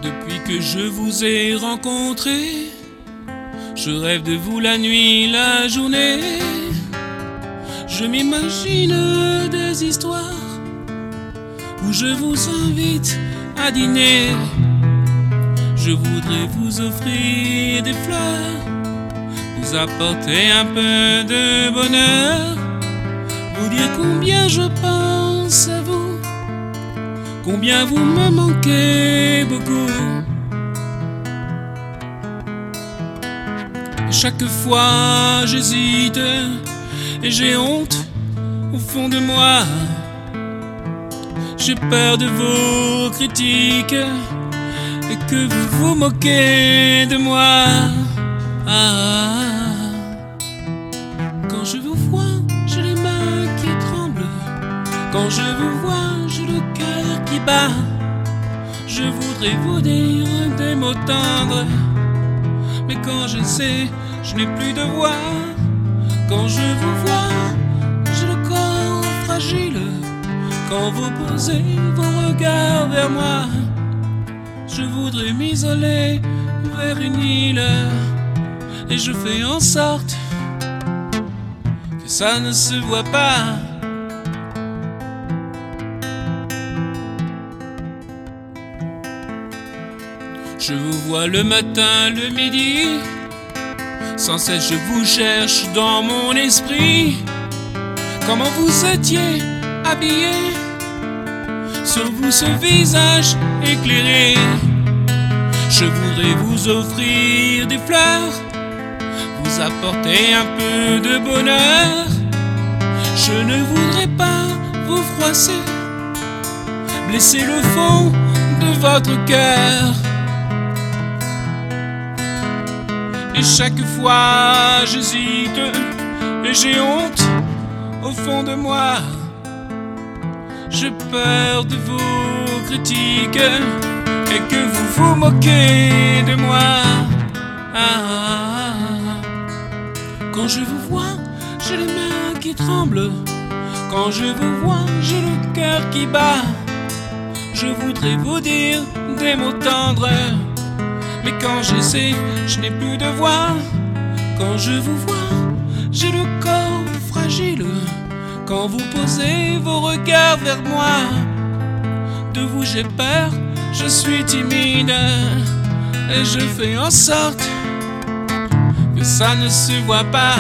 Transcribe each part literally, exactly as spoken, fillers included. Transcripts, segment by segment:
Depuis que je vous ai rencontré, je rêve de vous la nuit, la journée. Je m'imagine des histoires où je vous invite à dîner. Je voudrais vous offrir des fleurs, vous apporter un peu de bonheur, vous dire combien je pense à vous, combien vous me manquez beaucoup. Chaque fois j'hésite et j'ai honte au fond de moi. J'ai peur de vos critiques et que vous vous moquez de moi. Ah, quand je vous vois, j'ai les mains qui tremblent. Quand je vous vois, j'ai le cœur qui bat. Je voudrais vous dire des mots tendres, mais quand je sais, je n'ai plus de voix. Quand je vous vois, j'ai le corps fragile. Quand vous posez vos regards vers moi, je voudrais m'isoler vers une île. Et je fais en sorte que ça ne se voit pas. Je vous vois le matin, le midi, sans cesse je vous cherche dans mon esprit. Comment vous étiez habillé, sur vous ce visage éclairé. Je voudrais vous offrir des fleurs, vous apporter un peu de bonheur. Je ne voudrais pas vous froisser, blesser le fond de votre cœur. Et chaque fois j'hésite et j'ai honte au fond de moi. J'ai peur de vos critiques et que vous vous moquez de moi. Ah, quand je vous vois, j'ai les mains qui tremblent. Quand je vous vois, j'ai le cœur qui bat. Je voudrais vous dire des mots tendres, mais quand j'essaie, je n'ai plus de voix. Quand je vous vois, j'ai le corps fragile. Quand vous posez vos regards vers moi, de vous j'ai peur, je suis timide. Et je fais en sorte que ça ne se voit pas.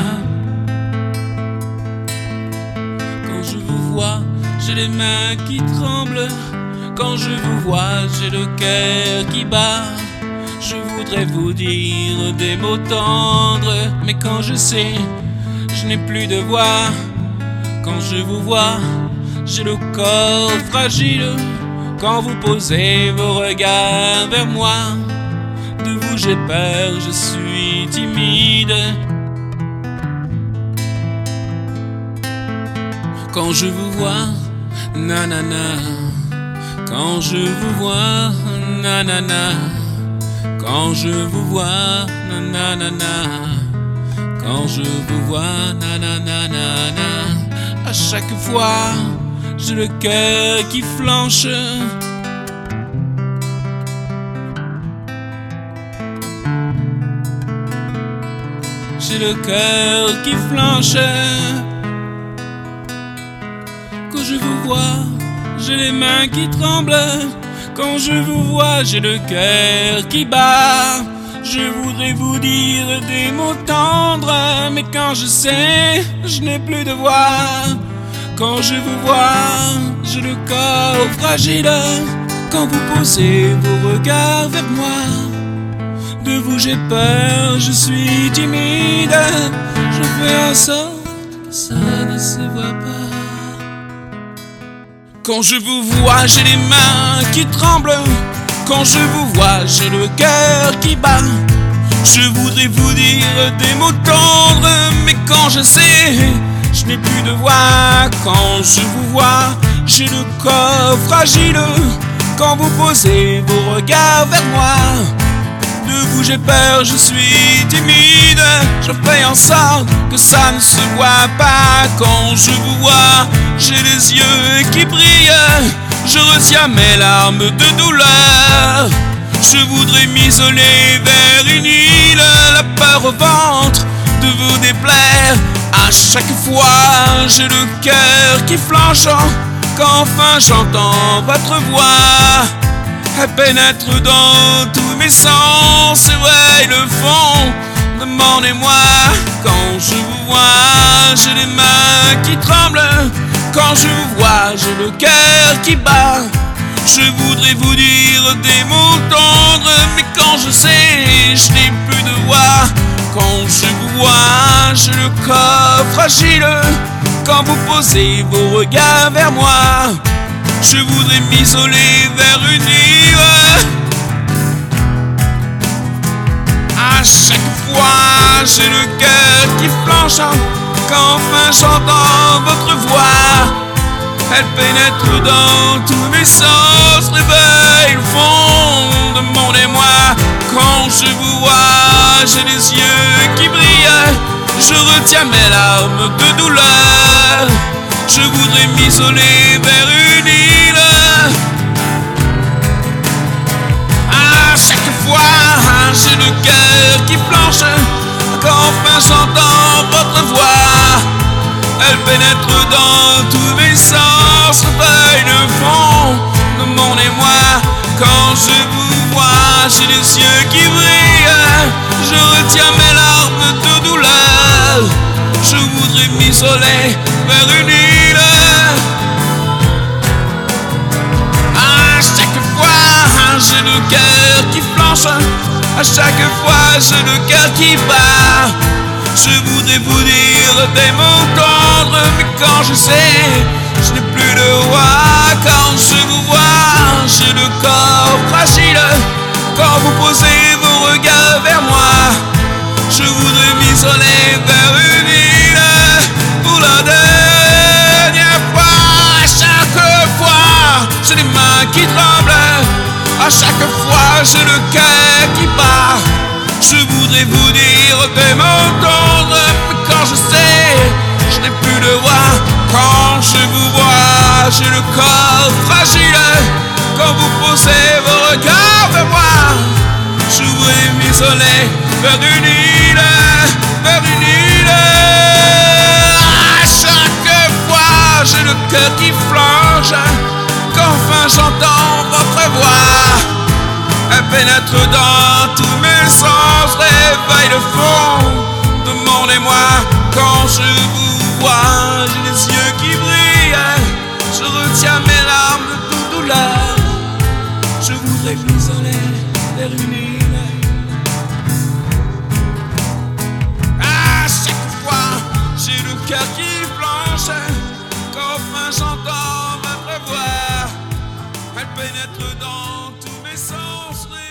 Quand je vous vois, j'ai les mains qui tremblent. Quand je vous vois, j'ai le cœur qui bat. Je voudrais vous dire des mots tendres, mais quand je sais, je n'ai plus de voix. Quand je vous vois, j'ai le corps fragile. Quand vous posez vos regards vers moi, de vous j'ai peur, je suis timide. Quand je vous vois, nanana. Quand je vous vois, nanana. Quand je vous vois, nanana. Quand je vous vois, nanana. À chaque fois, j'ai le cœur qui flanche. J'ai le cœur qui flanche. Quand je vous vois, j'ai les mains qui tremblent. Quand je vous vois, j'ai le cœur qui bat. Je voudrais vous dire des mots tendres, mais quand je sais, je n'ai plus de voix. Quand je vous vois, j'ai le corps fragile. Quand vous posez vos regards vers moi, de vous j'ai peur, je suis timide. Je fais en sorte que ça ne se voit pas. Quand je vous vois, j'ai les mains qui tremblent. Quand je vous vois, j'ai le cœur qui bat. Je voudrais vous dire des mots tendres, mais quand je sais, je n'ai plus de voix. Quand je vous vois, j'ai le corps fragile. Quand vous posez vos regards vers moi, de vous j'ai peur, je suis timide. Je fais en sorte que ça ne se voit pas. Quand je vous vois, j'ai les yeux qui brillent. Je retiens mes larmes de douleur. Je voudrais m'isoler vers une île, la peur au ventre de vous déplaire. À chaque fois, j'ai le cœur qui flanche quand enfin j'entends votre voix. Elle pénètre dans tous mes sens, éveille le fond. Demandez-moi, quand je vous vois, j'ai les mains qui tremblent. Quand je vous vois, j'ai le cœur qui bat. Je voudrais vous dire des mots tendres, mais quand je sais, je n'ai plus de voix. Quand je vous vois, j'ai le corps fragile. Quand vous posez vos regards vers moi, je voudrais m'isoler vers une île. À chaque fois, j'ai le cœur qui flanche quand enfin j'entends votre voix. Elle pénètre dans tous mes sens, réveille le fond. Demandez-moi, quand je vous vois, j'ai les yeux qui brillent. Je retiens mes larmes de douleur. Je voudrais m'isoler vers une île. À chaque fois, j'ai le cœur qui flanche quand enfin j'entends votre voix. Elle pénètre dans tous mes sens, réveille le fond. Demandez-moi, quand je vous vois, j'ai les yeux qui brillent. Je retiens mes larmes de douleur. Je voudrais m'isoler vers une île. À chaque fois, j'ai le cœur qui flanche. À chaque fois, j'ai le cœur qui bat. Je voudrais vous dire des mots tendres, mais quand je sais, je n'ai plus de voix. Quand je vous vois, j'ai le corps fragile. Quand vous posez vos regards vers moi, je voudrais m'isoler vers une île. Pour la dernière fois, à chaque fois, j'ai les mains qui tremblent. À chaque fois, j'ai le cœur qui bat. Je voudrais vous dire des mots tendres, mais quand je sais, je n'ai plus de voix. Quand je vous vois, j'ai le corps fragile. Quand vous posez vos regards vers moi, je voudrais m'isoler vers une île, vers une île. À chaque fois, j'ai le cœur qui flanche quand enfin j'entends votre voix. Elle pénètre dans tous mes sens, réveille le fond. Demandez-moi, quand je vous vois, j'ai les yeux qui brillent. Je retiens mes larmes de toute douleur. Je voudrais m'isoler vers une île. À chaque fois, j'ai le cœur qui flanche quand enfin j'entends votre voix. Elle pénètre dans tous mes sens.